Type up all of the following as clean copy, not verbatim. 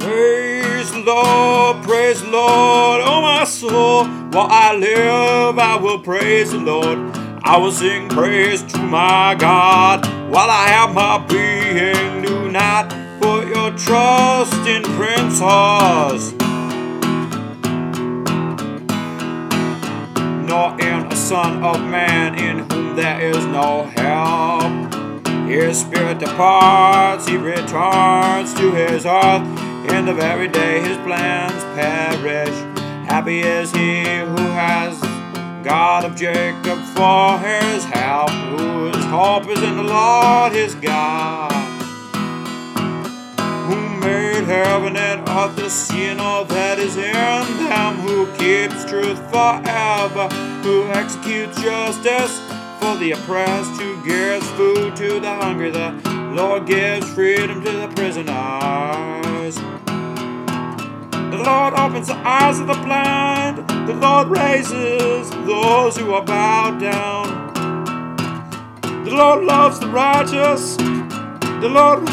Praise the Lord, oh my soul. While I live, I will praise the Lord. I will sing praise to my God. While I have my being, do not put your trust in princes, nor in a son of man in whom there is no help. His spirit departs, he returns to his earth. In the very day his plans perish. Happy is he who has God of Jacob for his help, whose hope is in the Lord his God, who made heaven and earth, the sea and all that is in them, who keeps truth forever, who executes justice for the oppressed, who gives food to the hungry. The Lord gives freedom to the prisoners. The Lord opens the eyes of the blind. The Lord raises those who are bowed down. The Lord loves the righteous. The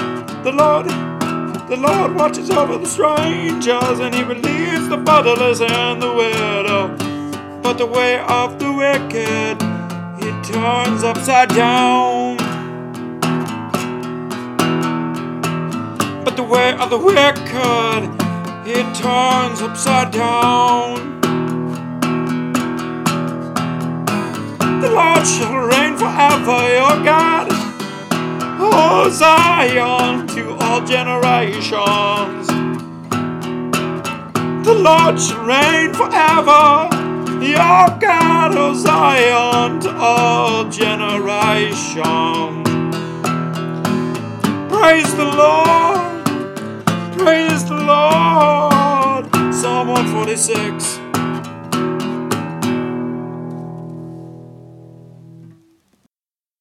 Lord watches over the strangers, and he relieves the fatherless and the widow. But the way of the wicked he turns upside down. But the way of the wicked it turns upside down. The Lord shall reign forever, your God, O Zion, to all generations. The Lord shall reign forever, your God, O Zion, to all generations. Praise the Lord. Praise the Lord. Psalm 146.